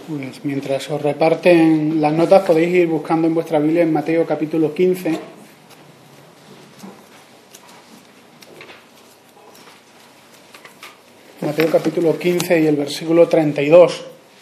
Pues mientras os reparten las notas podéis ir buscando en vuestra Biblia en Mateo capítulo 15. Mateo capítulo 15 y el versículo 32.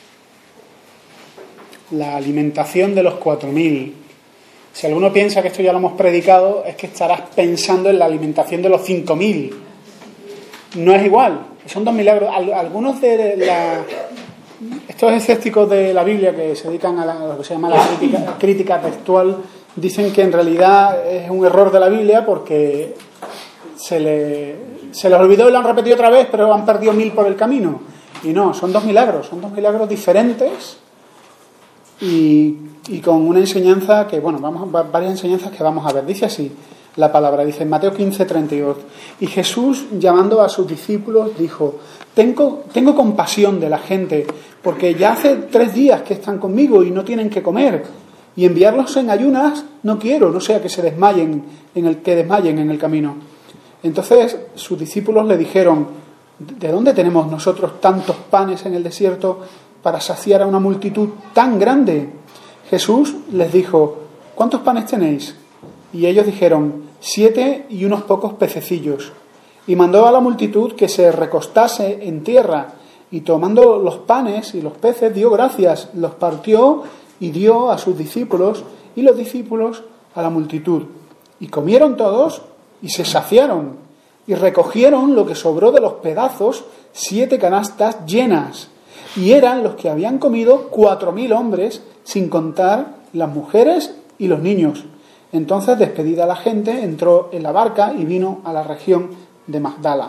La alimentación de los 4.000. Si alguno piensa que esto ya lo hemos predicado, es que estarás pensando en la alimentación de los 5.000. No es igual, son dos milagros. Algunos de estos escépticos de la Biblia que se dedican a lo que se llama la crítica textual dicen que en realidad es un error de la Biblia porque se les olvidó y lo han repetido otra vez, pero han perdido 1.000 por el camino. Y no, son dos milagros diferentes y con una enseñanza que, varias enseñanzas que vamos a ver. Dice así la palabra, dice en Mateo 15, 32. Y Jesús, llamando a sus discípulos, dijo: Tengo compasión de la gente, porque ya hace 3 días que están conmigo y no tienen que comer. Y enviarlos en ayunas no quiero, no sea que se desmayen en el camino. Entonces sus discípulos le dijeron: ¿de dónde tenemos nosotros tantos panes en el desierto para saciar a una multitud tan grande? Jesús les dijo: ¿cuántos panes tenéis? Y ellos dijeron: 7 y unos pocos pececillos. Y mandó a la multitud que se recostase en tierra, y tomando los panes y los peces dio gracias, los partió y dio a sus discípulos, y los discípulos a la multitud. Y comieron todos y se saciaron, y recogieron lo que sobró de los pedazos, 7 canastas llenas. Y eran los que habían comido 4.000 hombres, sin contar las mujeres y los niños. Entonces, despedida la gente, entró en la barca y vino a la región de Magdala.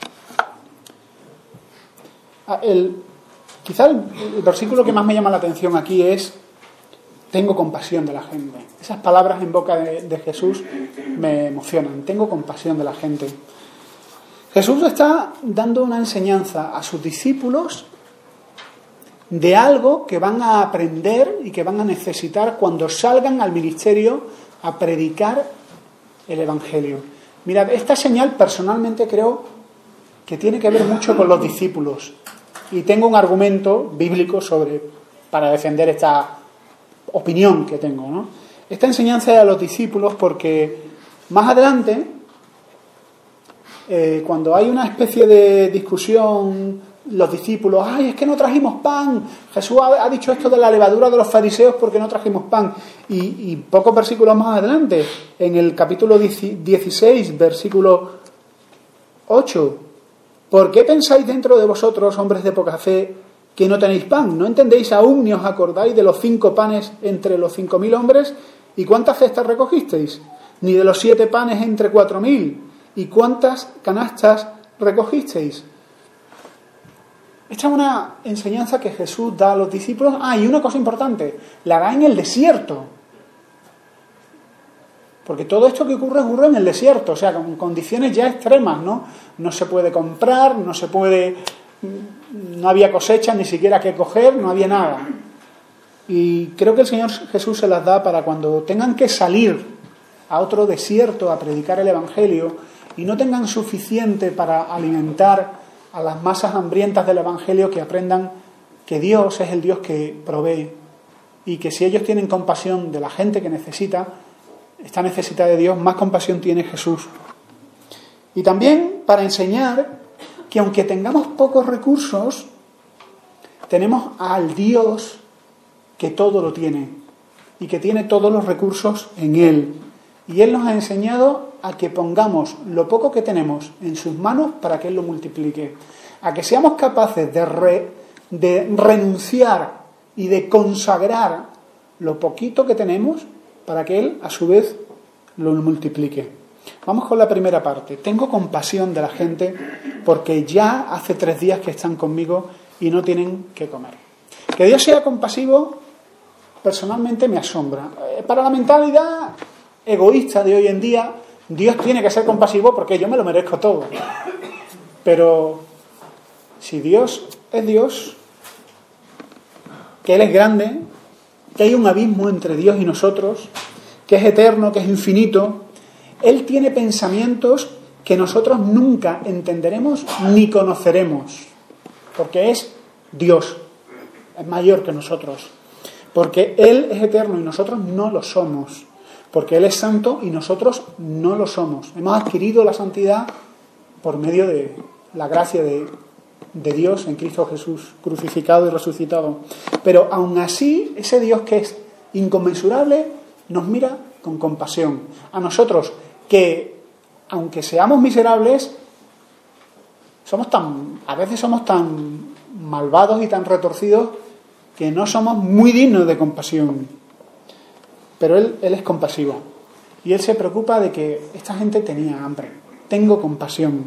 Quizá el versículo que más me llama la atención aquí es: tengo compasión de la gente. Esas palabras en boca de Jesús me emocionan. Tengo compasión de la gente. Jesús está dando una enseñanza a sus discípulos de algo que van a aprender y que van a necesitar cuando salgan al ministerio a predicar el Evangelio. Mirad, esta señal personalmente creo que tiene que ver mucho con los discípulos. Y tengo un argumento bíblico para defender esta opinión que tengo, ¿no? Esta enseñanza es a los discípulos porque más adelante, cuando hay una especie de discusión, los discípulos: es que no trajimos pan. Jesús ha dicho esto de la levadura de los fariseos porque no trajimos pan. Y pocos versículos más adelante, en el capítulo 16, versículo 8: ¿por qué pensáis dentro de vosotros, hombres de poca fe, que no tenéis pan? ¿No entendéis aún ni os acordáis de los 5 panes entre los 5.000 hombres? ¿Y cuántas cestas recogisteis? Ni de los 7 panes entre 4.000. ¿Y cuántas canastas recogisteis? Esta es una enseñanza que Jesús da a los discípulos. Y una cosa importante: la da en el desierto. Porque todo esto que ocurre en el desierto, o sea, con condiciones ya extremas, ¿no? No se puede comprar, no había cosecha, ni siquiera que coger, no había nada. Y creo que el Señor Jesús se las da para cuando tengan que salir a otro desierto a predicar el Evangelio y no tengan suficiente para alimentar a las masas hambrientas del Evangelio, que aprendan que Dios es el Dios que provee y que si ellos tienen compasión de la gente que está necesitada de Dios, más compasión tiene Jesús. Y también para enseñar que aunque tengamos pocos recursos, tenemos al Dios que todo lo tiene y que tiene todos los recursos en Él. Y Él nos ha enseñado a que pongamos lo poco que tenemos en sus manos para que Él lo multiplique. A que seamos capaces de renunciar y de consagrar lo poquito que tenemos para que Él, a su vez, lo multiplique. Vamos con la primera parte. Tengo compasión de la gente porque ya hace 3 días que están conmigo y no tienen que comer. Que Dios sea compasivo, personalmente me asombra. Para la mentalidad egoísta de hoy en día, Dios tiene que ser compasivo porque yo me lo merezco todo. Pero si Dios es Dios, que Él es grande, que hay un abismo entre Dios y nosotros, que es eterno, que es infinito, Él tiene pensamientos que nosotros nunca entenderemos ni conoceremos, porque es Dios. es mayor que nosotros. Porque Él es eterno y nosotros no lo somos. Porque Él es santo y nosotros no lo somos. Hemos adquirido la santidad por medio de la gracia de Dios en Cristo Jesús, crucificado y resucitado. Pero aún así, ese Dios que es inconmensurable nos mira con compasión. A nosotros que, aunque seamos miserables, a veces somos tan malvados y tan retorcidos que no somos muy dignos de compasión. Pero Él es compasivo. Y Él se preocupa de que esta gente tenía hambre. Tengo compasión.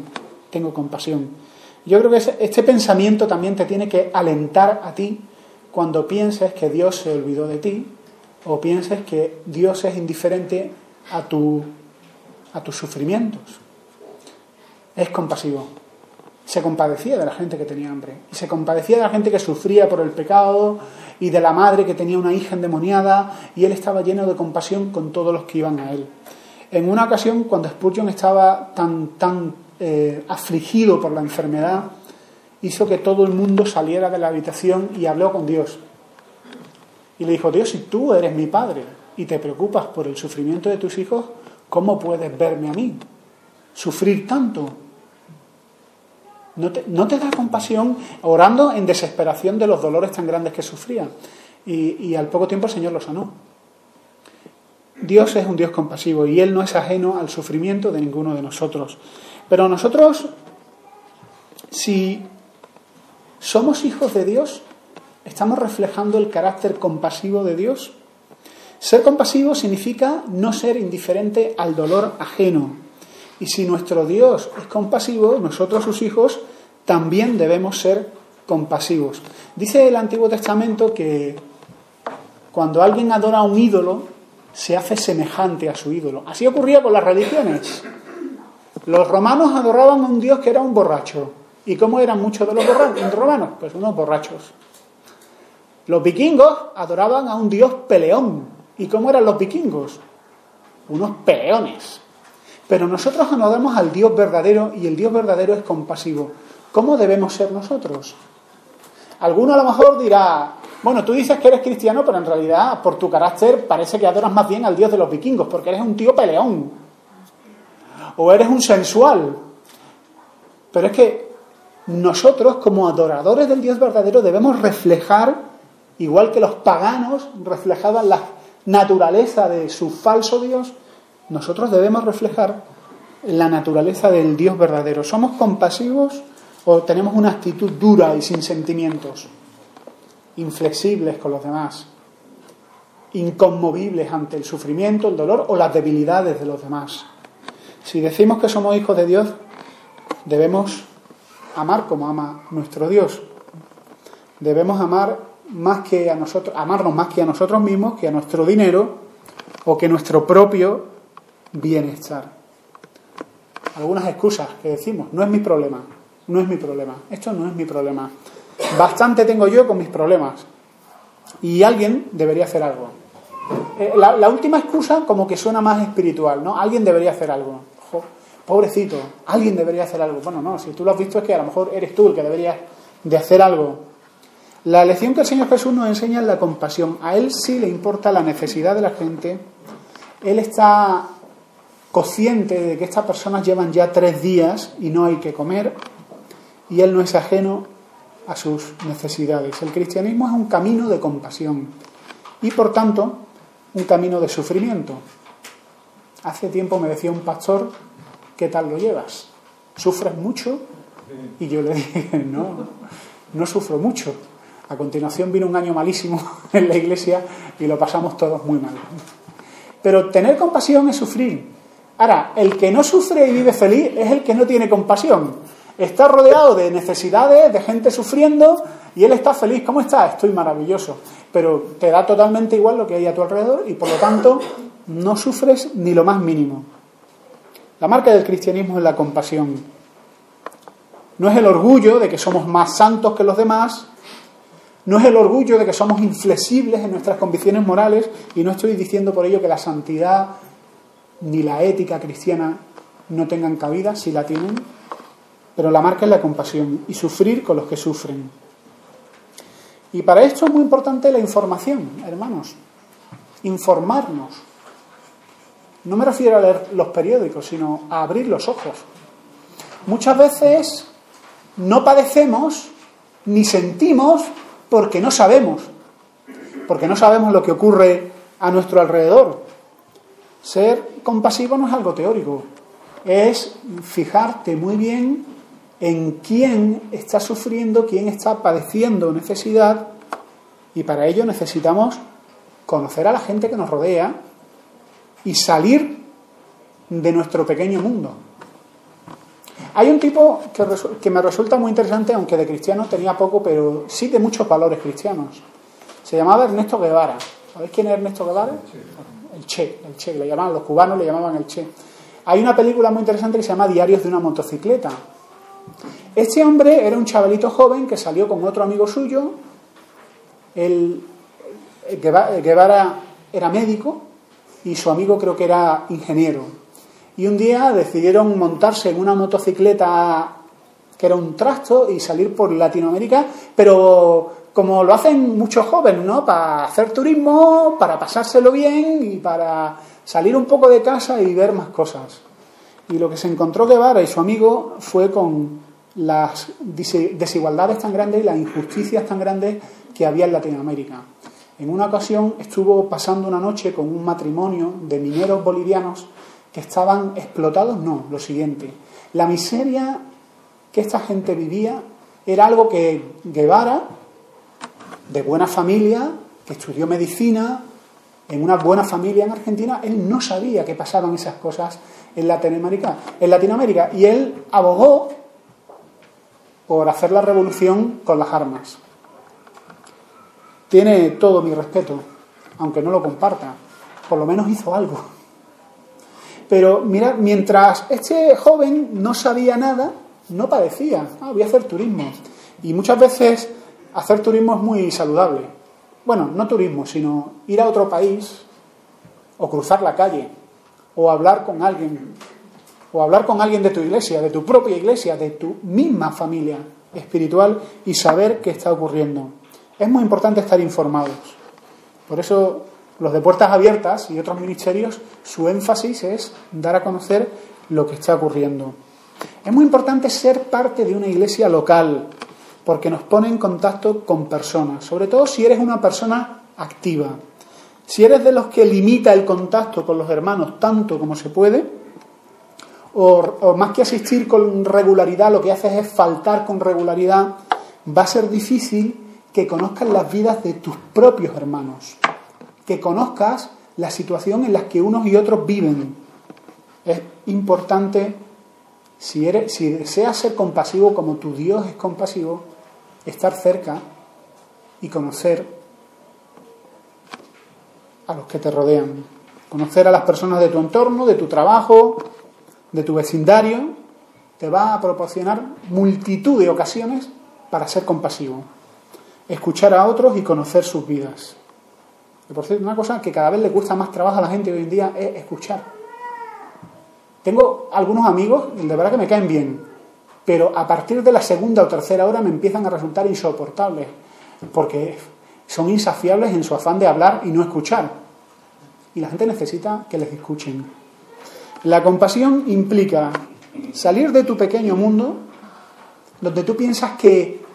Yo creo que este pensamiento también te tiene que alentar a ti cuando pienses que Dios se olvidó de ti o pienses que Dios es indiferente a tus sufrimientos. Es compasivo. Se compadecía de la gente que tenía hambre y se compadecía de la gente que sufría por el pecado y de la madre que tenía una hija endemoniada, y Él estaba lleno de compasión con todos los que iban a Él. En una ocasión, cuando Spurgeon estaba tan afligido por la enfermedad, hizo que todo el mundo saliera de la habitación y habló con Dios. Y le dijo: Dios, si tú eres mi Padre y te preocupas por el sufrimiento de tus hijos, ¿cómo puedes verme a mí sufrir tanto? ¿No te da compasión orando en desesperación de los dolores tan grandes que sufría? Y al poco tiempo el Señor lo sanó. Dios es un Dios compasivo y Él no es ajeno al sufrimiento de ninguno de nosotros. Pero nosotros, si somos hijos de Dios, ¿estamos reflejando el carácter compasivo de Dios? Ser compasivo significa no ser indiferente al dolor ajeno. Y si nuestro Dios es compasivo, nosotros, sus hijos, también debemos ser compasivos. Dice el Antiguo Testamento que cuando alguien adora a un ídolo, se hace semejante a su ídolo. Así ocurría con las religiones. Los romanos adoraban a un Dios que era un borracho. ¿Y cómo eran muchos de los romanos? Pues unos borrachos. Los vikingos adoraban a un Dios peleón. ¿Y cómo eran los vikingos? Unos peleones. Pero nosotros adoramos al Dios verdadero y el Dios verdadero es compasivo. ¿Cómo debemos ser nosotros? Alguno a lo mejor dirá: bueno, tú dices que eres cristiano, pero en realidad por tu carácter parece que adoras más bien al Dios de los vikingos, porque eres un tío peleón. O eres un sensual. Pero es que nosotros, como adoradores del Dios verdadero, debemos reflejar, igual que los paganos reflejaban la naturaleza de su falso Dios, nosotros debemos reflejar la naturaleza del Dios verdadero. ¿Somos compasivos o tenemos una actitud dura y sin sentimientos? Inflexibles con los demás, inconmovibles ante el sufrimiento, el dolor o las debilidades de los demás. Si decimos que somos hijos de Dios, debemos amar como ama nuestro Dios. Debemos amarnos más que a nosotros mismos, que a nuestro dinero o que nuestro propio bienestar. Algunas excusas que decimos: no es mi problema, esto no es mi problema, bastante tengo yo con mis problemas y alguien debería hacer algo. La última excusa como que suena más espiritual, ¿no? Alguien debería hacer algo. Pobrecito, alguien debería hacer algo. Bueno, no, si tú lo has visto es que a lo mejor eres tú el que deberías de hacer algo. La lección que el Señor Jesús nos enseña es la compasión. A Él sí le importa la necesidad de la gente. Él está consciente de que estas personas llevan ya 3 días y no hay que comer, y Él no es ajeno a sus necesidades. El cristianismo es un camino de compasión y, por tanto, un camino de sufrimiento. Hace tiempo me decía un pastor: ¿qué tal lo llevas? ¿Sufres mucho? Y yo le dije: no sufro mucho. A continuación vino un año malísimo en la iglesia y lo pasamos todos muy mal. Pero tener compasión es sufrir. Ahora, el que no sufre y vive feliz es el que no tiene compasión. Está rodeado de necesidades, de gente sufriendo, y él está feliz. ¿Cómo estás? Estoy maravilloso. Pero te da totalmente igual lo que hay a tu alrededor y, por lo tanto, no sufres ni lo más mínimo. La marca del cristianismo es la compasión. No es el orgullo de que somos más santos que los demás, no es el orgullo de que somos inflexibles en nuestras convicciones morales, y no estoy diciendo por ello que la santidad ni la ética cristiana no tengan cabida, si la tienen, pero la marca es la compasión y sufrir con los que sufren. Y para esto es muy importante la información, hermanos. Informarnos. No me refiero a leer los periódicos, sino a abrir los ojos. Muchas veces no padecemos ni sentimos porque no sabemos. Porque no sabemos lo que ocurre a nuestro alrededor. Ser compasivo no es algo teórico. Es fijarte muy bien en quién está sufriendo, quién está padeciendo necesidad, y para ello necesitamos conocer a la gente que nos rodea y salir de nuestro pequeño mundo. Hay un tipo que me resulta muy interesante, aunque de cristiano tenía poco, pero sí de muchos valores cristianos. Se llamaba Ernesto Guevara. ¿Sabéis quién es Ernesto Guevara? El Che, le llamaban, los cubanos le llamaban el Che. Hay una película muy interesante que se llama Diarios de una motocicleta. Este hombre era un chavalito joven que salió con otro amigo suyo. Guevara era médico y su amigo creo que era ingeniero. Y un día decidieron montarse en una motocicleta que era un trasto y salir por Latinoamérica, pero como lo hacen muchos jóvenes, ¿no? Para hacer turismo, para pasárselo bien y para salir un poco de casa y ver más cosas. Y lo que se encontró Guevara y su amigo fue con las desigualdades tan grandes y las injusticias tan grandes que había en Latinoamérica. En una ocasión estuvo pasando una noche con un matrimonio de mineros bolivianos que estaban explotados. No, lo siguiente, la miseria que esta gente vivía era algo que Guevara, de buena familia, que estudió medicina, en una buena familia en Argentina, él no sabía que pasaban esas cosas en Latinoamérica, y él abogó por hacer la revolución con las armas. Tiene todo mi respeto, aunque no lo comparta, por lo menos hizo algo. Pero mirad, mientras este joven no sabía nada, no padecía. Voy a hacer turismo. Y muchas veces hacer turismo es muy saludable. Bueno, no turismo, sino ir a otro país, o cruzar la calle, o hablar con alguien de tu iglesia, de tu propia iglesia, de tu misma familia espiritual, y saber qué está ocurriendo. Es muy importante estar informados. Por eso los de Puertas Abiertas y otros ministerios, su énfasis es dar a conocer lo que está ocurriendo. Es muy importante ser parte de una iglesia local, porque nos pone en contacto con personas, sobre todo si eres una persona activa. Si eres de los que limita el contacto con los hermanos tanto como se puede, o más que asistir con regularidad, lo que haces es faltar con regularidad, va a ser difícil que conozcas las vidas de tus propios hermanos, que conozcas la situación en la que unos y otros viven. Es importante, si deseas ser compasivo como tu Dios es compasivo, estar cerca y conocer a los que te rodean, conocer a las personas de tu entorno, de tu trabajo, de tu vecindario, te va a proporcionar multitud de ocasiones para ser compasivo, escuchar a otros y conocer sus vidas. Y por cierto, una cosa que cada vez le cuesta más trabajo a la gente hoy en día es escuchar. Tengo algunos amigos, de verdad que me caen bien, pero a partir de la segunda o tercera hora me empiezan a resultar insoportables, porque son insaciables en su afán de hablar y no escuchar. Y la gente necesita que les escuchen. La compasión implica salir de tu pequeño mundo, donde tú piensas que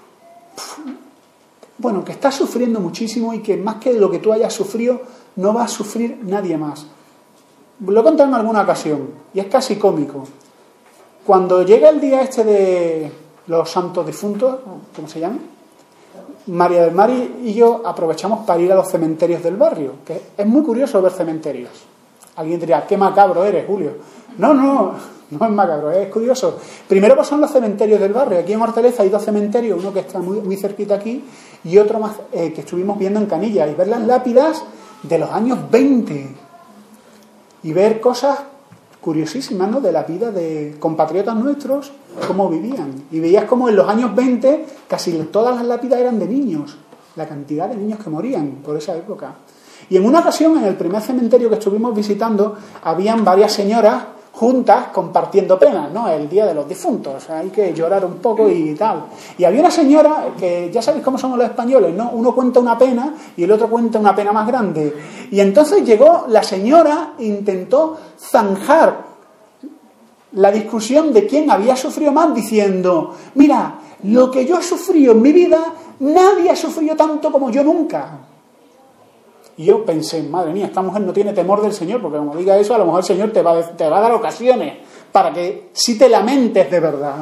estás sufriendo muchísimo y que más que lo que tú hayas sufrido, no va a sufrir nadie más. Lo he contado en alguna ocasión y es casi cómico. Cuando llega el día de los santos difuntos, ¿cómo se llama? María del Mar y yo aprovechamos para ir a los cementerios del barrio, que es muy curioso ver cementerios. Alguien diría, qué macabro eres, Julio. No es macabro, es curioso. Primero pues son los cementerios del barrio. Aquí en Hortaleza hay 2 cementerios, uno que está muy, muy cerquita aquí y otro más que estuvimos viendo en Canilla, y ver las lápidas de los años 20 y ver cosas curiosísimas, ¿no?, de la vida de compatriotas nuestros, cómo vivían. Y veías como en los años 20 casi todas las lápidas eran de niños, la cantidad de niños que morían por esa época. Y en una ocasión, en el primer cementerio que estuvimos visitando, habían varias señoras juntas compartiendo penas, ¿no? El día de los difuntos, hay que llorar un poco y tal. Y había una señora que, ya sabéis cómo somos los españoles, ¿no? Uno cuenta una pena y el otro cuenta una pena más grande. Y entonces llegó la señora e intentó zanjar la discusión de quién había sufrido más diciendo, mira, lo que yo he sufrido en mi vida, nadie ha sufrido tanto como yo nunca. Y yo pensé, madre mía, esta mujer no tiene temor del Señor, porque como diga eso, a lo mejor el Señor te va a dar ocasiones para que sí te lamentes de verdad.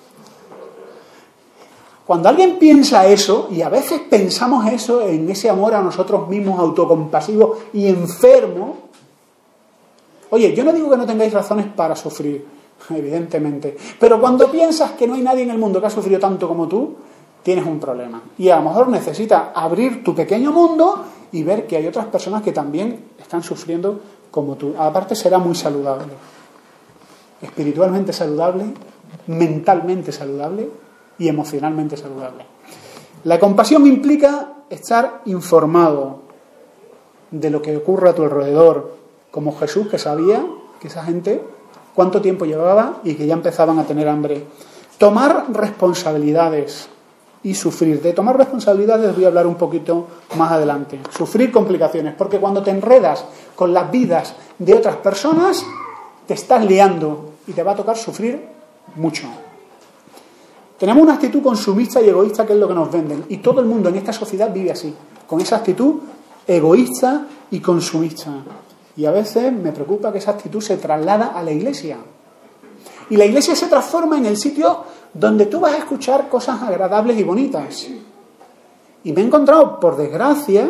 Cuando alguien piensa eso, y a veces pensamos eso en ese amor a nosotros mismos, autocompasivo y enfermo, oye, yo no digo que no tengáis razones para sufrir, evidentemente, pero cuando piensas que no hay nadie en el mundo que ha sufrido tanto como tú, tienes un problema. Y a lo mejor necesitas abrir tu pequeño mundo y ver que hay otras personas que también están sufriendo como tú. Aparte será muy saludable, espiritualmente saludable, mentalmente saludable y emocionalmente saludable. La compasión implica estar informado de lo que ocurre a tu alrededor, como Jesús, que sabía que esa gente cuánto tiempo llevaba y que ya empezaban a tener hambre. Tomar responsabilidades y sufrir. De tomar responsabilidades voy a hablar un poquito más adelante. Sufrir complicaciones, porque cuando te enredas con las vidas de otras personas, te estás liando y te va a tocar sufrir mucho. Tenemos una actitud consumista y egoísta que es lo que nos venden. Y todo el mundo en esta sociedad vive así, con esa actitud egoísta y consumista. Y a veces me preocupa que esa actitud se traslada a la iglesia. Y la iglesia se transforma en el sitio donde tú vas a escuchar cosas agradables y bonitas. Y me he encontrado, por desgracia,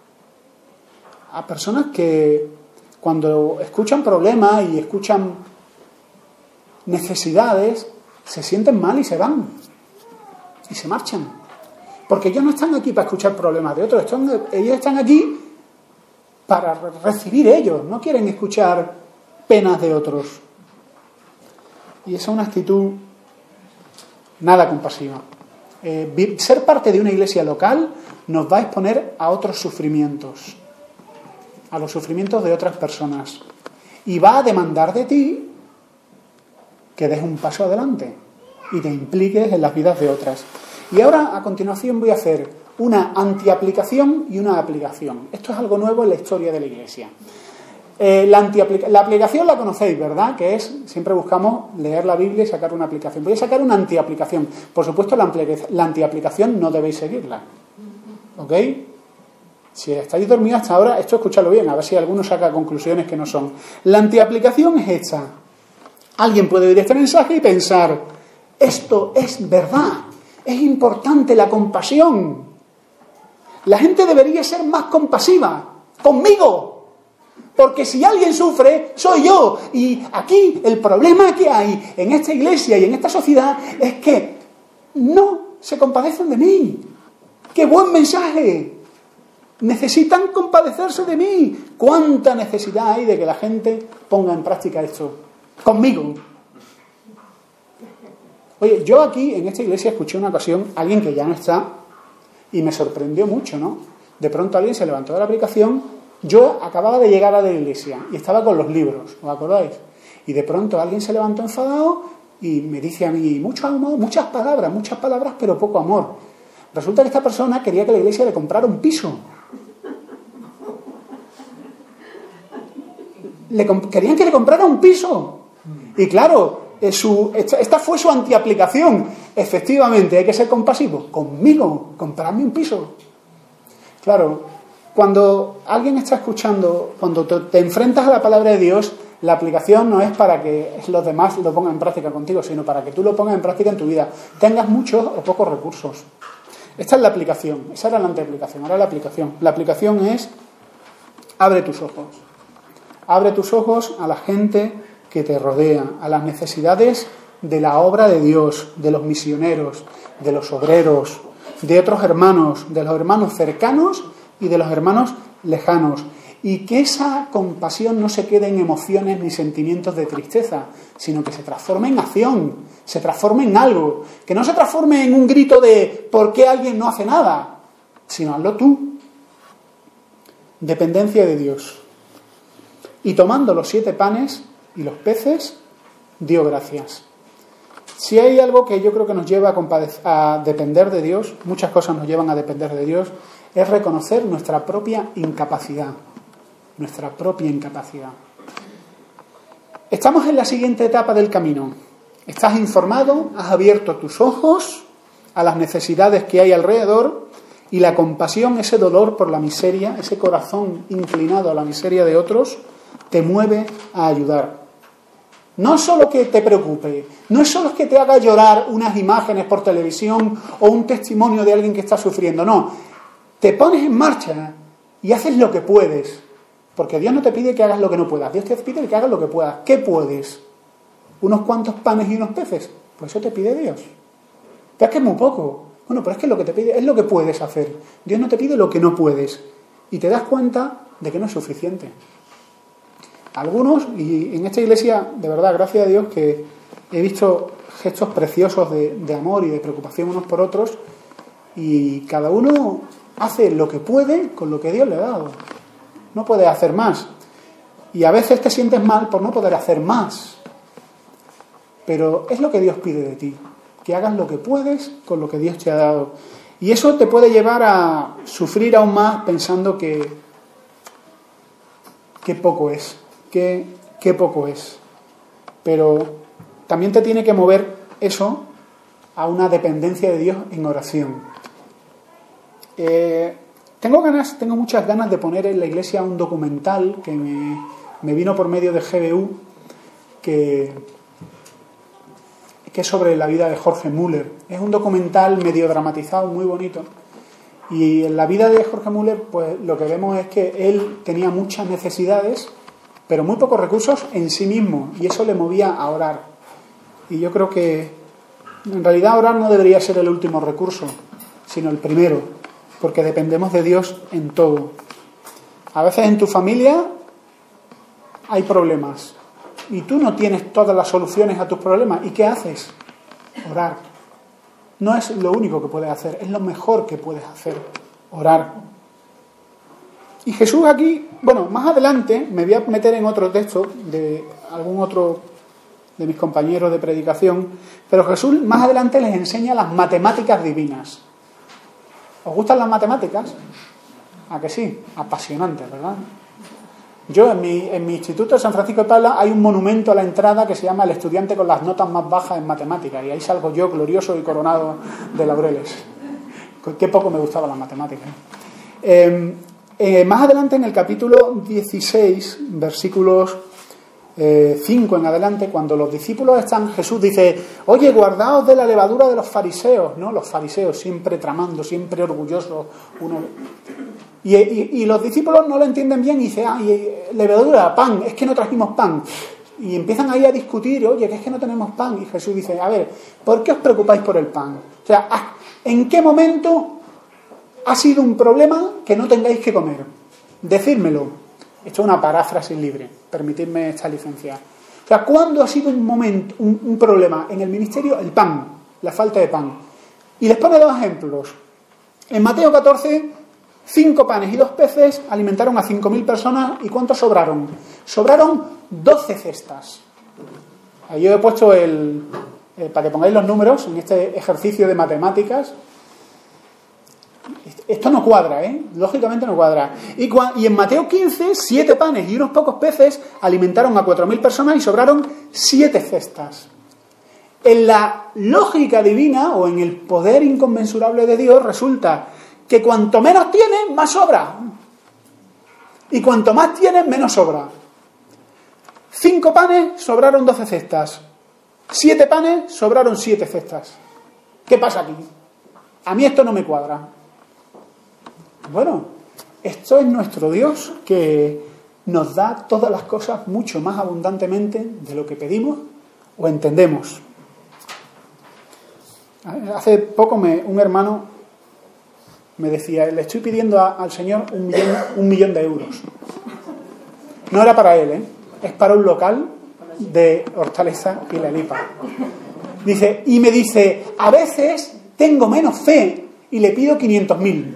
a personas que cuando escuchan problemas y escuchan necesidades, se sienten mal y se van. Y se marchan. Porque ellos no están aquí para escuchar problemas de otros. Ellos están aquí para recibir ellos. No quieren escuchar penas de otros. Y esa es una actitud nada compasiva. Ser parte de una iglesia local nos va a exponer a otros sufrimientos, a los sufrimientos de otras personas, y va a demandar de ti que des un paso adelante y te impliques en las vidas de otras. Y ahora, a continuación, voy a hacer una antiaplicación y una aplicación. Esto es algo nuevo en la historia de la iglesia. La aplicación la conocéis, ¿verdad? Que es, siempre buscamos leer la Biblia y sacar una aplicación. Voy a sacar una antiaplicación. Por supuesto, la antiaplicación no debéis seguirla. ¿Ok? Si estáis dormidos hasta ahora, esto escúchalo bien, a ver si alguno saca conclusiones que no son. La antiaplicación es esta. Alguien puede oír este mensaje y pensar, esto es verdad, es importante la compasión. La gente debería ser más compasiva conmigo. Porque si alguien sufre, soy yo. Y aquí el problema que hay en esta iglesia y en esta sociedad es que no se compadecen de mí. ¡Qué buen mensaje! Necesitan compadecerse de mí. ¿Cuánta necesidad hay de que la gente ponga en práctica esto? Conmigo. Oye, yo aquí en esta iglesia escuché una ocasión a alguien que ya no está y me sorprendió mucho, ¿no? De pronto alguien se levantó de la aplicación. Yo acababa de llegar a la iglesia y estaba con los libros, ¿os acordáis? Y de pronto alguien se levantó enfadado y me dice a mí, mucho amor, muchas palabras, pero poco amor. Resulta que esta persona quería que la iglesia le comprara un piso. Querían que le comprara un piso. Y claro, esta fue su antiaplicación. Efectivamente, hay que ser compasivo. Conmigo, comprarme un piso. Claro. Cuando alguien está escuchando, cuando te enfrentas a la palabra de Dios, la aplicación no es para que los demás lo pongan en práctica contigo, sino para que tú lo pongas en práctica en tu vida. Tengas muchos o pocos recursos. Esta es la aplicación. Esa era la anteaplicación. Ahora la aplicación. La aplicación es, abre tus ojos. Abre tus ojos a la gente que te rodea, a las necesidades de la obra de Dios, de los misioneros, de los obreros, de otros hermanos, de los hermanos cercanos y de los hermanos lejanos, y que esa compasión no se quede en emociones ni sentimientos de tristeza, sino que se transforme en acción, se transforme en algo, que no se transforme en un grito de ¿por qué alguien no hace nada?, sino hazlo tú. Dependencia de Dios. Y tomando los 7 panes y los peces, dio gracias. Si hay algo que yo creo que nos lleva a depender de Dios, muchas cosas nos llevan a depender de Dios, es reconocer nuestra propia incapacidad. Nuestra propia incapacidad. Estamos en la siguiente etapa del camino. Estás informado, has abierto tus ojos a las necesidades que hay alrededor y la compasión, ese dolor por la miseria, ese corazón inclinado a la miseria de otros, te mueve a ayudar. No solo que te preocupe, no es solo que te haga llorar unas imágenes por televisión o un testimonio de alguien que está sufriendo, no. Te pones en marcha y haces lo que puedes. Porque Dios no te pide que hagas lo que no puedas. Dios te pide que hagas lo que puedas. ¿Qué puedes? ¿Unos cuantos panes y unos peces? Pues eso te pide Dios. Pero es que es muy poco. Bueno, pero es que lo que te pide es lo que puedes hacer. Dios no te pide lo que no puedes. Y te das cuenta de que no es suficiente. Algunos, y en esta iglesia, de verdad, gracias a Dios, que he visto gestos preciosos de amor y de preocupación unos por otros, y cada uno hace lo que puede con lo que Dios le ha dado. No puedes hacer más. Y a veces te sientes mal por no poder hacer más. Pero es lo que Dios pide de ti. Que hagas lo que puedes con lo que Dios te ha dado. Y eso te puede llevar a sufrir aún más pensando que poco es. Que poco es. Pero también te tiene que mover eso a una dependencia de Dios en oración. Tengo muchas ganas de poner en la iglesia un documental que me vino por medio de GBU, que es sobre la vida de Jorge Müller. Es un documental medio dramatizado, muy bonito. Y en la vida de Jorge Müller, pues lo que vemos es que él tenía muchas necesidades, pero muy pocos recursos en sí mismo, y eso le movía a orar. Y yo creo que en realidad orar no debería ser el último recurso, sino el primero. Porque dependemos de Dios en todo. A veces en tu familia hay problemas y tú no tienes todas las soluciones a tus problemas. ¿Y qué haces? Orar. No es lo único que puedes hacer, es lo mejor que puedes hacer, orar. Y Jesús aquí, bueno, más adelante me voy a meter en otro texto de algún otro de mis compañeros de predicación, pero Jesús más adelante les enseña las matemáticas divinas. ¿Os gustan las matemáticas? ¿A que sí? Apasionantes, ¿verdad? Yo en mi instituto de San Francisco de Paula hay un monumento a la entrada que se llama El estudiante con las notas más bajas en matemáticas, y ahí salgo yo glorioso y coronado de laureles. Qué poco me gustaban las matemáticas. Más adelante en el capítulo 16, versículos 5 en adelante, cuando los discípulos están, Jesús dice: oye, guardaos de la levadura de los fariseos, ¿no? Los fariseos siempre tramando, siempre orgullosos. Y los discípulos no lo entienden bien y dicen: levadura, pan, es que no trajimos pan. Y empiezan ahí a discutir: oye, que es que no tenemos pan. Y Jesús dice: a ver, ¿por qué os preocupáis por el pan? O sea, ¿en qué momento ha sido un problema que no tengáis que comer? Decídmelo. Esto es una paráfrasis libre, permitidme esta licencia. O sea, ¿cuándo ha sido un problema en el ministerio? El pan, la falta de pan. Y les pone dos ejemplos. En Mateo 14, 5 panes y 2 peces alimentaron a 5.000 personas. ¿Y cuántos sobraron? Sobraron 12 cestas. Ahí yo he puesto para que pongáis los números en este ejercicio de matemáticas. Esto no cuadra, lógicamente no cuadra. Y en Mateo 15, 7 panes y unos pocos peces alimentaron a 4.000 personas y sobraron 7 cestas. En la lógica divina o en el poder inconmensurable de Dios resulta que cuanto menos tienes, más sobra. Y cuanto más tienes, menos sobra. 5 panes, sobraron 12 cestas. 7 panes, sobraron 7 cestas. ¿Qué pasa aquí? A mí esto no me cuadra. Bueno, esto es nuestro Dios, que nos da todas las cosas mucho más abundantemente de lo que pedimos o entendemos. Hace poco un hermano me decía: le estoy pidiendo al Señor un millón de euros. No era para él, es para un local de Hortaleza y La Lipa. Y me dice: a veces tengo menos fe y le pido 500.000.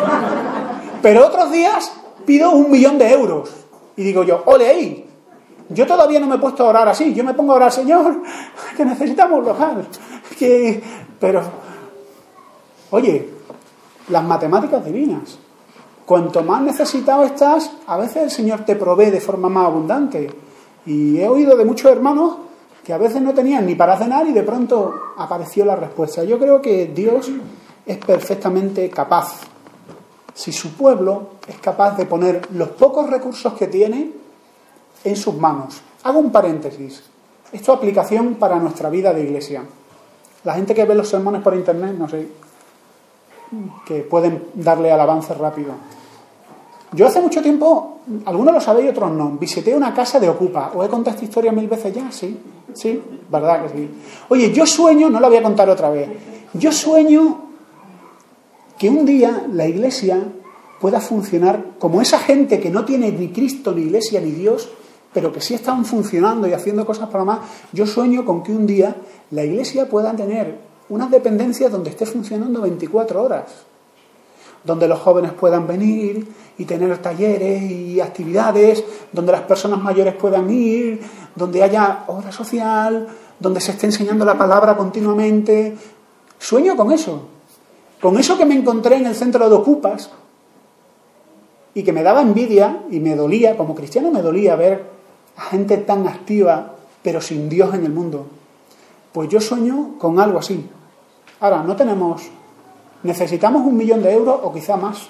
Pero otros días pido 1 millón de euros. Y digo yo: ole ahí, Yo todavía no me he puesto a orar así. Yo me pongo a orar, Señor, que necesitamos local. Pero, oye, las matemáticas divinas. Cuanto más necesitado estás, a veces el Señor te provee de forma más abundante. Y he oído de muchos hermanos que a veces no tenían ni para cenar y de pronto apareció la respuesta. Yo creo que Dios es perfectamente capaz, si su pueblo es capaz de poner los pocos recursos que tiene en sus manos. Hago un paréntesis. Esto es aplicación para nuestra vida de iglesia. La gente que ve los sermones por internet, no sé, que pueden darle al avance rápido. Yo hace mucho tiempo, algunos lo sabéis y otros no, visité una casa de Ocupa. ¿Os he contado esta historia 1000 veces ya? Sí, verdad que sí. Oye, yo sueño, no la voy a contar otra vez, yo sueño que un día la iglesia pueda funcionar como esa gente que no tiene ni Cristo, ni iglesia, ni Dios, pero que sí están funcionando y haciendo cosas para más. Yo sueño con que un día la iglesia pueda tener unas dependencias donde esté funcionando 24 horas. Donde los jóvenes puedan venir y tener talleres y actividades, donde las personas mayores puedan ir, donde haya obra social, donde se esté enseñando la palabra continuamente. Sueño con eso que me encontré en el centro de Ocupas y que me daba envidia y me dolía, como cristiano me dolía ver a gente tan activa pero sin Dios en el mundo. Pues yo sueño con algo así. Ahora, no tenemos... ¿Necesitamos 1 millón de euros o quizá más?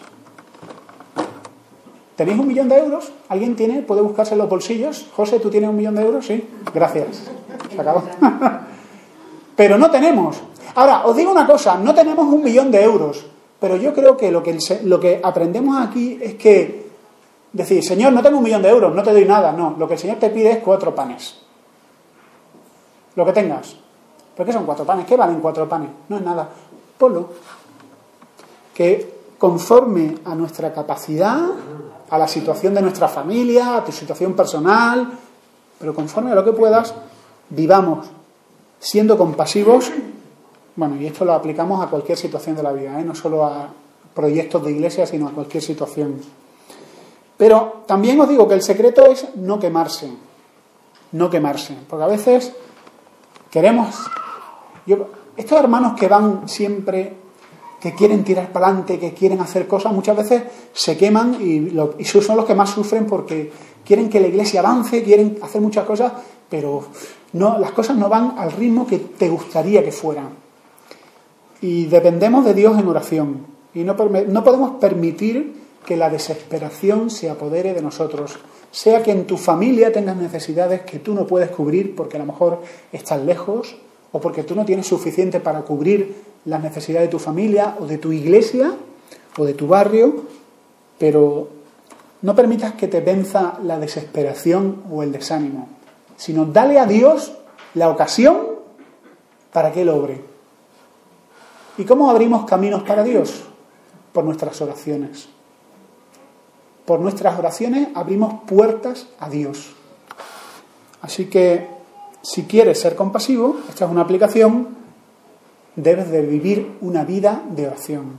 ¿Tenéis 1 millón de euros? ¿Alguien tiene? ¿Puede buscarse en los bolsillos? José, ¿tú tienes 1 millón de euros? Sí. Gracias. Se acabó. Pero no tenemos. Ahora, os digo una cosa. No tenemos 1 millón de euros. Pero yo creo que lo que aprendemos aquí es que decir, Señor, no tengo 1 millón de euros, no te doy nada. No, lo que el Señor te pide es 4 panes. Lo que tengas. ¿Pero qué son 4 panes? ¿Qué valen 4 panes? No es nada. Ponlo. Que conforme a nuestra capacidad, a la situación de nuestra familia, a tu situación personal, pero conforme a lo que puedas, vivamos siendo compasivos. Bueno, y esto lo aplicamos a cualquier situación de la vida, no solo a proyectos de iglesia, sino a cualquier situación. Pero también os digo que el secreto es no quemarse, porque a veces queremos... estos hermanos que van siempre... que quieren tirar para adelante, que quieren hacer cosas, muchas veces se queman y son los que más sufren porque quieren que la iglesia avance, quieren hacer muchas cosas, pero no, las cosas no van al ritmo que te gustaría que fueran. Y dependemos de Dios en oración. Y no podemos permitir que la desesperación se apodere de nosotros. Sea que en tu familia tengas necesidades que tú no puedes cubrir porque a lo mejor estás lejos o porque tú no tienes suficiente para cubrir las necesidades de tu familia o de tu iglesia o de tu barrio, pero no permitas que te venza la desesperación o el desánimo, sino dale a Dios la ocasión para que Él obre. ¿Y cómo abrimos caminos para Dios? Por nuestras oraciones. Por nuestras oraciones abrimos puertas a Dios. Así que, si quieres ser compasivo, esta es una aplicación. Debes de vivir una vida de oración.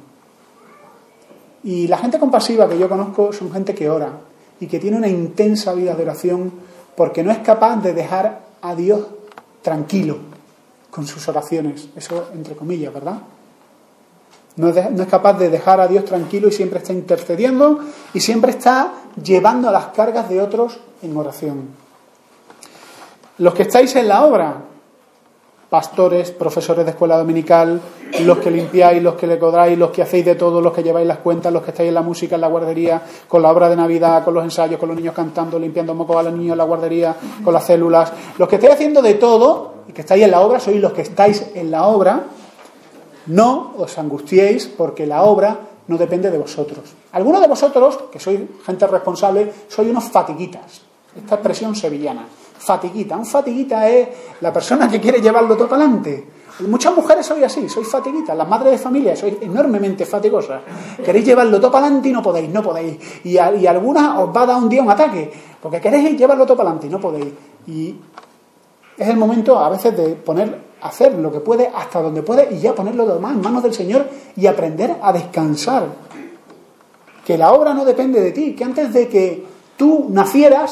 Y la gente compasiva que yo conozco son gente que ora y que tiene una intensa vida de oración porque no es capaz de dejar a Dios tranquilo con sus oraciones. Eso entre comillas, ¿verdad? No es capaz de dejar a Dios tranquilo y siempre está intercediendo y siempre está llevando las cargas de otros en oración. Los que estáis en la obra, pastores, profesores de escuela dominical, los que limpiáis, los que le codráis, los que hacéis de todo, los que lleváis las cuentas, los que estáis en la música, en la guardería, con la obra de Navidad, con los ensayos, con los niños cantando, limpiando mocos a los niños en la guardería, con las células, los que estáis haciendo de todo y que estáis en la obra, sois los que estáis en la obra, no os angustiéis porque la obra no depende de vosotros. Algunos de vosotros, que sois gente responsable, sois unos fatiguitas. Esta expresión sevillana. Fatiguita. Un fatiguita es la persona que quiere llevarlo todo para adelante. Muchas mujeres sois así, sois fatiguitas. Las madres de familia sois enormemente fatigosas. Queréis llevarlo todo para adelante y no podéis. Y algunas os va a dar un día un ataque, porque queréis llevarlo todo para adelante y no podéis. Y es el momento a veces de hacer lo que puede hasta donde puede y ya ponerlo lo demás en manos del Señor y aprender a descansar. Que la obra no depende de ti, que antes de que tú nacieras,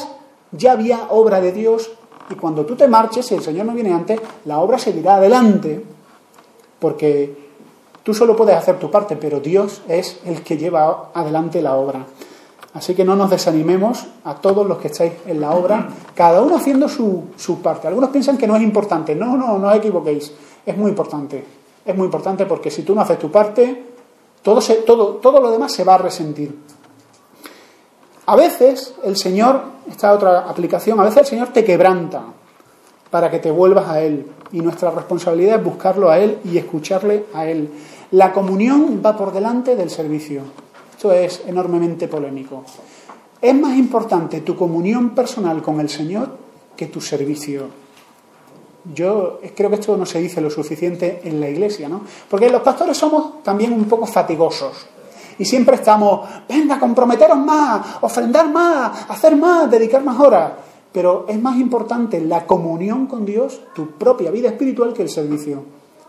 Ya había obra de Dios y cuando tú te marches, si el Señor no viene antes, la obra seguirá adelante, porque tú solo puedes hacer tu parte, pero Dios es el que lleva adelante la obra. Así que no nos desanimemos a todos los que estáis en la obra, cada uno haciendo su parte. Algunos piensan que no es importante. No os equivoquéis. Es muy importante. Es muy importante porque si tú no haces tu parte, todo lo demás se va a resentir. A veces el Señor, esta otra aplicación, a veces el Señor te quebranta para que te vuelvas a Él. Y nuestra responsabilidad es buscarlo a Él y escucharle a Él. La comunión va por delante del servicio. Esto es enormemente polémico. Es más importante tu comunión personal con el Señor que tu servicio. Yo creo que esto no se dice lo suficiente en la iglesia, ¿no? Porque los pastores somos también un poco fatigosos. Y siempre estamos, venga, comprometeros más, ofrendar más, hacer más, dedicar más horas. Pero es más importante la comunión con Dios, tu propia vida espiritual, que el servicio.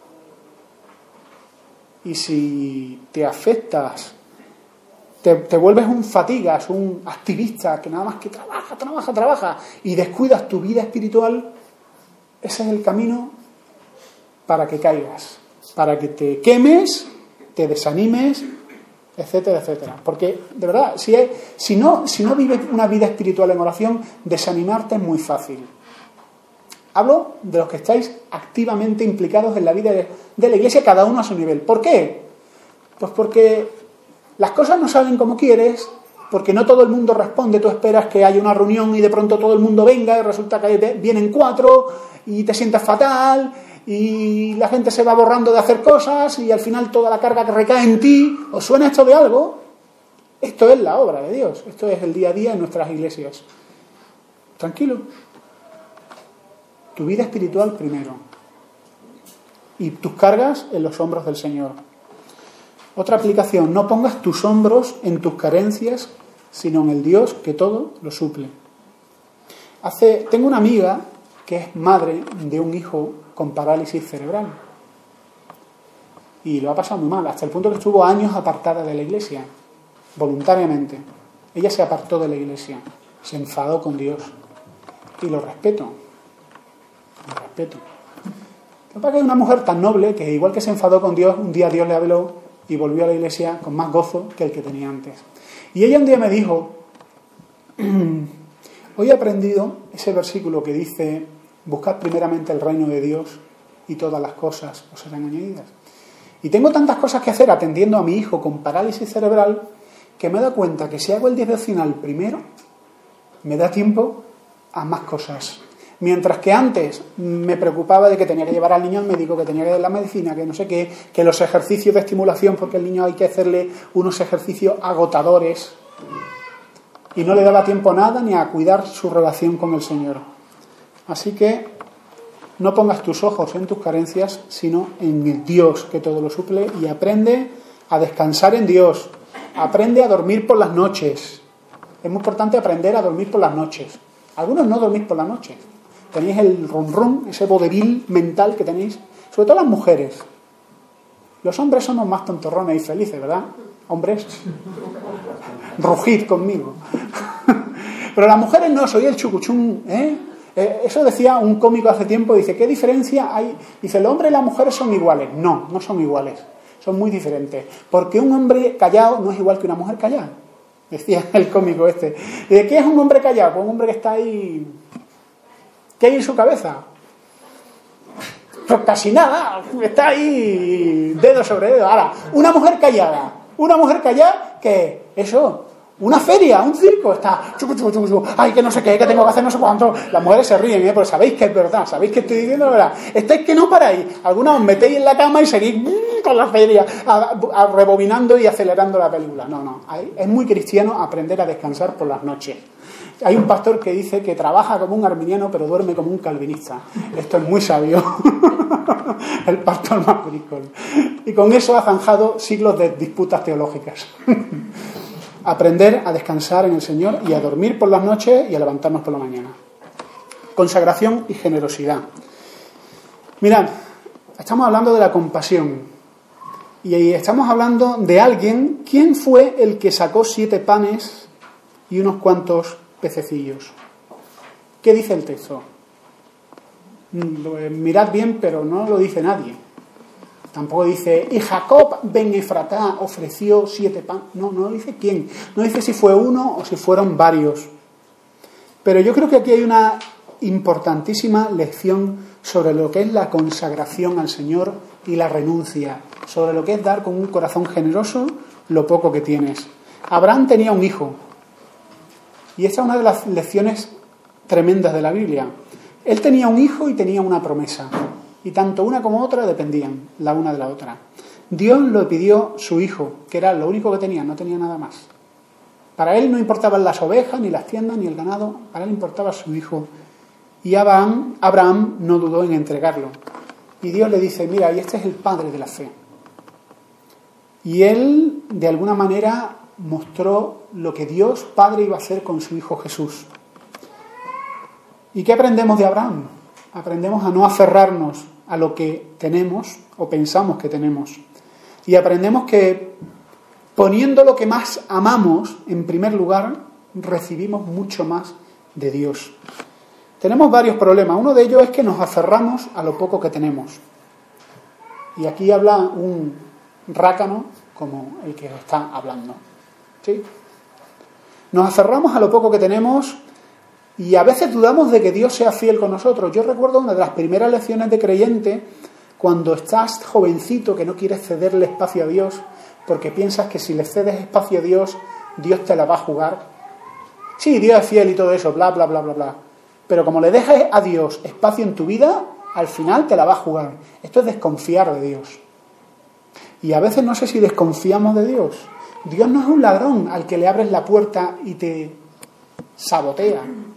Y si te afectas, te vuelves un fatigas, un activista que nada más que trabaja y descuidas tu vida espiritual, ese es el camino para que caigas, para que te quemes, te desanimes, etcétera, etcétera. Porque, de verdad, si no vives una vida espiritual en oración, desanimarte es muy fácil. Hablo de los que estáis activamente implicados en la vida de la iglesia, cada uno a su nivel. ¿Por qué? Pues porque las cosas no salen como quieres, porque no todo el mundo responde. Tú esperas que haya una reunión y de pronto todo el mundo venga y resulta que vienen 4 y te sientas fatal y la gente se va borrando de hacer cosas y al final toda la carga que recae en ti. ¿Os suena esto de algo? Esto es la obra de Dios. Esto es el día a día en nuestras iglesias. Tranquilo. Tu vida espiritual primero. Y tus cargas en los hombros del Señor. Otra aplicación, no pongas tus hombros en tus carencias, sino en el Dios que todo lo suple. Tengo una amiga que es madre de un hijo con parálisis cerebral. Y lo ha pasado muy mal, hasta el punto que estuvo años apartada de la iglesia, voluntariamente. Ella se apartó de la iglesia, se enfadó con Dios. Y lo respeto. Lo respeto. Lo que pasa es que es una mujer tan noble que igual que se enfadó con Dios, un día Dios le habló y volvió a la iglesia con más gozo que el que tenía antes. Y ella un día me dijo, hoy he aprendido ese versículo que dice, buscad primeramente el reino de Dios y todas las cosas os serán añadidas. Y tengo tantas cosas que hacer atendiendo a mi hijo con parálisis cerebral que me he dado cuenta que si hago el devocional primero, me da tiempo a más cosas. Mientras que antes me preocupaba de que tenía que llevar al niño al médico, que tenía que dar la medicina, que no sé qué, que los ejercicios de estimulación, porque al niño hay que hacerle unos ejercicios agotadores. Y no le daba tiempo a nada ni a cuidar su relación con el Señor. Así que no pongas tus ojos en tus carencias, sino en el Dios que todo lo suple, y aprende a descansar en Dios. Aprende a dormir por las noches. Es muy importante aprender a dormir por las noches. Algunos no dormís por las noches. Tenéis el rum, ese vodevil mental que tenéis, sobre todo las mujeres. Los hombres somos más tontorrones y felices, ¿verdad? Hombres, rugid conmigo. Pero las mujeres no, soy el chucuchún, ¿eh? Eso decía un cómico hace tiempo, dice, ¿qué diferencia hay? Dice, el hombre y las mujeres son iguales. No, no son iguales, son muy diferentes. Porque un hombre callado no es igual que una mujer callada, decía el cómico este. ¿Y de qué es un hombre callado? Pues un hombre que está ahí... ¿Qué hay en su cabeza? Pues casi nada, está ahí dedo sobre dedo. Ahora, una mujer callada, ¿qué? Eso, una feria, un circo, está, ay, que no sé qué, que tengo que hacer no sé cuánto. Las mujeres se ríen, pero sabéis que es verdad, sabéis que estoy diciendo la verdad. Estáis que no paráis, algunas os metéis en la cama y seguís con la feria, rebobinando y acelerando la película. No, es muy cristiano aprender a descansar por las noches. Hay un pastor que dice que trabaja como un arminiano pero duerme como un calvinista. Esto es muy sabio. El pastor McChrystal. Y con eso ha zanjado siglos de disputas teológicas. Aprender a descansar en el Señor y a dormir por las noches y a levantarnos por la mañana. Consagración y generosidad. Mirad, estamos hablando de la compasión. Y estamos hablando de alguien. ¿Quién fue el que sacó 7 panes y unos cuantos pececillos? ¿Qué dice el texto? Mirad bien, pero no lo dice nadie. Tampoco dice, y Jacob ben Efratá ofreció 7 panes. No dice quién. No dice si fue uno o si fueron varios. Pero yo creo que aquí hay una importantísima lección sobre lo que es la consagración al Señor y la renuncia. Sobre lo que es dar con un corazón generoso lo poco que tienes. Abraham tenía un hijo. Y esta es una de las lecciones tremendas de la Biblia. Él tenía un hijo y tenía una promesa. Y tanto una como otra dependían la una de la otra. Dios le pidió su hijo, que era lo único que tenía, no tenía nada más. Para él no importaban las ovejas, ni las tiendas, ni el ganado, para él importaba su hijo. Y Abraham no dudó en entregarlo. Y Dios le dice, mira, y este es el padre de la fe. Y él, de alguna manera, mostró lo que Dios Padre iba a hacer con su hijo Jesús. ¿Y qué aprendemos de Abraham? Aprendemos a no aferrarnos a lo que tenemos o pensamos que tenemos. Y aprendemos que poniendo lo que más amamos en primer lugar, recibimos mucho más de Dios. Tenemos varios problemas. Uno de ellos es que nos aferramos a lo poco que tenemos. Y aquí habla un rácano como el que está hablando. ¿Sí? Nos aferramos a lo poco que tenemos y a veces dudamos de que Dios sea fiel con nosotros. Yo recuerdo una de las primeras lecciones de creyente, cuando estás jovencito que no quieres cederle espacio a Dios, porque piensas que si le cedes espacio a Dios, Dios te la va a jugar. Sí, Dios es fiel y todo eso, bla, bla, bla, bla, bla. Pero como le dejas a Dios espacio en tu vida, al final te la va a jugar. Esto es desconfiar de Dios. Y a veces no sé si desconfiamos de Dios. Dios no es un ladrón al que le abres la puerta y te sabotea.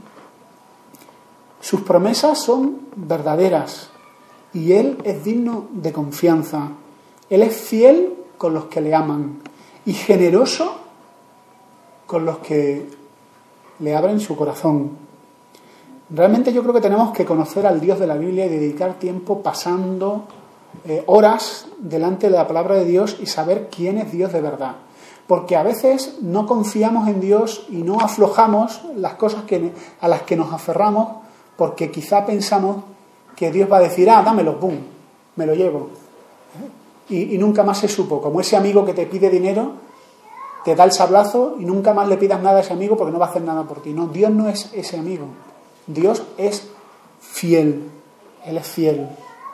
Sus promesas son verdaderas y Él es digno de confianza. Él es fiel con los que le aman y generoso con los que le abren su corazón. Realmente yo creo que tenemos que conocer al Dios de la Biblia y dedicar tiempo pasando horas delante de la palabra de Dios y saber quién es Dios de verdad. Porque a veces no confiamos en Dios y no aflojamos las cosas a las que nos aferramos porque quizá pensamos que Dios va a decir, dámelo, boom, me lo llevo. Y nunca más se supo. Como ese amigo que te pide dinero, te da el sablazo y nunca más le pidas nada a ese amigo porque no va a hacer nada por ti. No, Dios no es ese amigo. Dios es fiel. Él es fiel.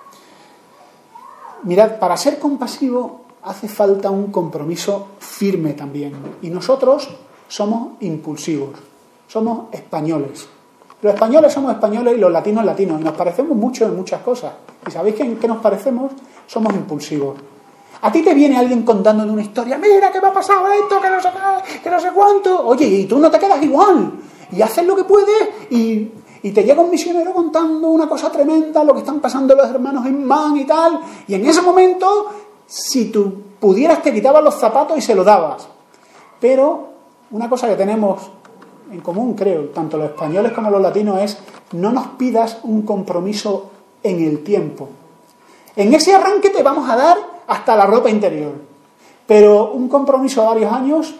Mirad, para ser compasivo hace falta un compromiso firme también. Y nosotros somos impulsivos, somos españoles. Los españoles somos españoles y los latinos latinos. Y nos parecemos mucho en muchas cosas. ¿Y sabéis en qué nos parecemos? Somos impulsivos. A ti te viene alguien contándote una historia. Mira, ¿qué me ha pasado esto? Que no sé cuánto. Oye, y tú no te quedas igual. Y haces lo que puedes y te llega un misionero contando una cosa tremenda, lo que están pasando los hermanos en Man y tal. Y en ese momento, si tú pudieras, te quitabas los zapatos y se los dabas. Pero una cosa que tenemos en común, creo, tanto los españoles como los latinos, es no nos pidas un compromiso en el tiempo. En ese arranque te vamos a dar hasta la ropa interior. Pero un compromiso a varios años,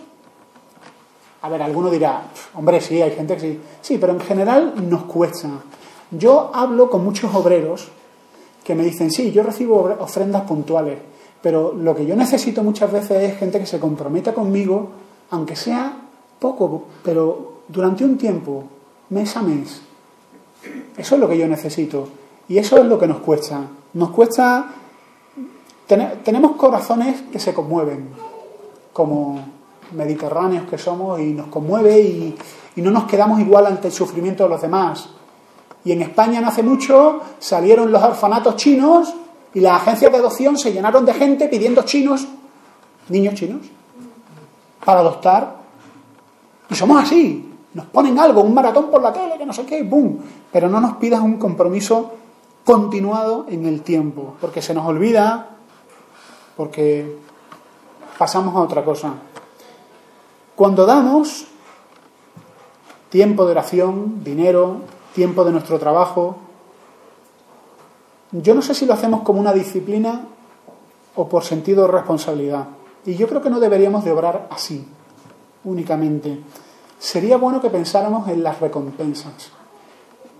a ver, alguno dirá, hombre, sí, hay gente que sí. Sí, pero en general nos cuesta. Yo hablo con muchos obreros que me dicen, sí, yo recibo ofrendas puntuales, pero lo que yo necesito muchas veces es gente que se comprometa conmigo, aunque sea poco, pero durante un tiempo, mes a mes. Eso es lo que yo necesito. Y eso es lo que nos cuesta. Nos cuesta... Tenemos corazones que se conmueven, como mediterráneos que somos, y nos conmueve y no nos quedamos igual ante el sufrimiento de los demás. Y en España no hace mucho salieron los orfanatos chinos y las agencias de adopción se llenaron de gente pidiendo niños chinos, para adoptar. Y somos así. Nos ponen algo, un maratón por la tele, que no sé qué, ¡boom! Pero no nos pidas un compromiso continuado en el tiempo, porque se nos olvida, porque pasamos a otra cosa. Cuando damos tiempo de oración, dinero, tiempo de nuestro trabajo, yo no sé si lo hacemos como una disciplina o por sentido de responsabilidad. Y yo creo que no deberíamos de obrar así, únicamente. Sería bueno que pensáramos en las recompensas.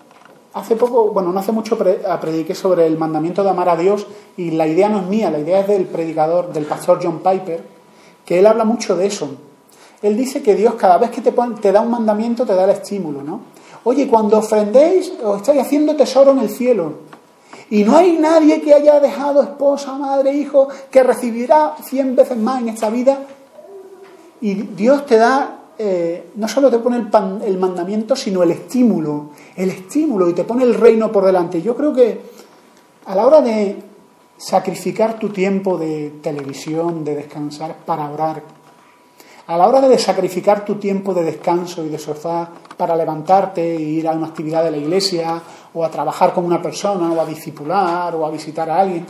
Hace poco, bueno, no hace mucho prediqué sobre el mandamiento de amar a Dios, y la idea no es mía, la idea es del predicador, del pastor John Piper, que él habla mucho de eso. Él dice que Dios cada vez que te da un mandamiento te da el estímulo, ¿no? Oye, cuando ofrendéis os estáis haciendo tesoro en el cielo, y no hay nadie que haya dejado esposa, madre, hijo, que recibirá 100 veces más en esta vida. Y Dios te da, no solo te pone el mandamiento, sino el estímulo, y te pone el reino por delante. Yo creo que a la hora de sacrificar tu tiempo de televisión, de descansar para orar, a la hora de sacrificar tu tiempo de descanso y de sofá para levantarte e ir a una actividad de la iglesia, o a trabajar con una persona, o a discipular, o a visitar a alguien,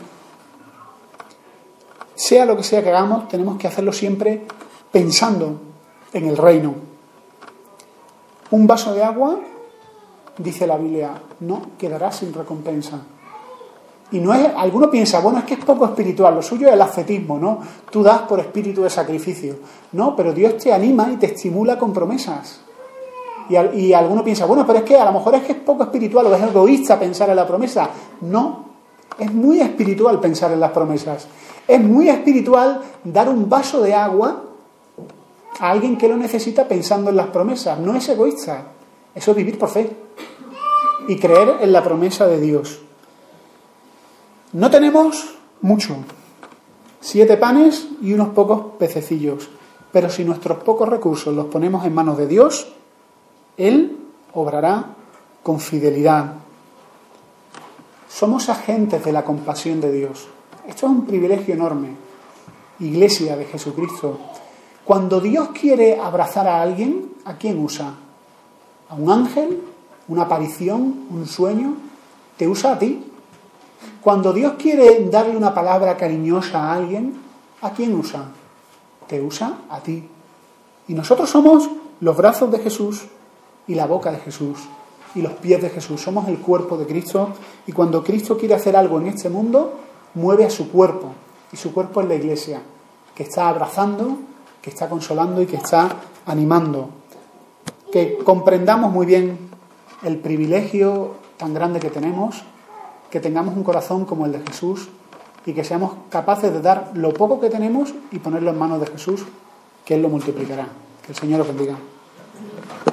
sea lo que sea que hagamos, tenemos que hacerlo siempre pensando en el reino. Un vaso de agua, dice la Biblia, no quedará sin recompensa. Y no es, alguno piensa, bueno, es que es poco espiritual, lo suyo es el ascetismo, ¿no? Tú das por espíritu de sacrificio. No, pero Dios te anima y te estimula con promesas. Y alguno piensa, bueno, pero es que a lo mejor es que es poco espiritual o es egoísta pensar en la promesa. No, es muy espiritual pensar en las promesas. Es muy espiritual dar un vaso de agua a alguien que lo necesita pensando en las promesas. No es egoísta, eso es vivir por fe y creer en la promesa de Dios. No tenemos mucho, 7 panes y unos pocos pececillos, pero si nuestros pocos recursos los ponemos en manos de Dios, Él obrará con fidelidad. Somos agentes de la compasión de Dios. Esto es un privilegio enorme. Iglesia de Jesucristo. Cuando Dios quiere abrazar a alguien, ¿a quién usa? ¿A un ángel? ¿Una aparición? ¿Un sueño? Te usa a ti. Cuando Dios quiere darle una palabra cariñosa a alguien, ¿a quién usa? Te usa a ti. Y nosotros somos los brazos de Jesús y la boca de Jesús y los pies de Jesús. Somos el cuerpo de Cristo, y cuando Cristo quiere hacer algo en este mundo, mueve a su cuerpo, y su cuerpo es la Iglesia, que está abrazando, que está consolando y que está animando. Que comprendamos muy bien el privilegio tan grande que tenemos, que tengamos un corazón como el de Jesús y que seamos capaces de dar lo poco que tenemos y ponerlo en manos de Jesús, que Él lo multiplicará. Que el Señor os bendiga.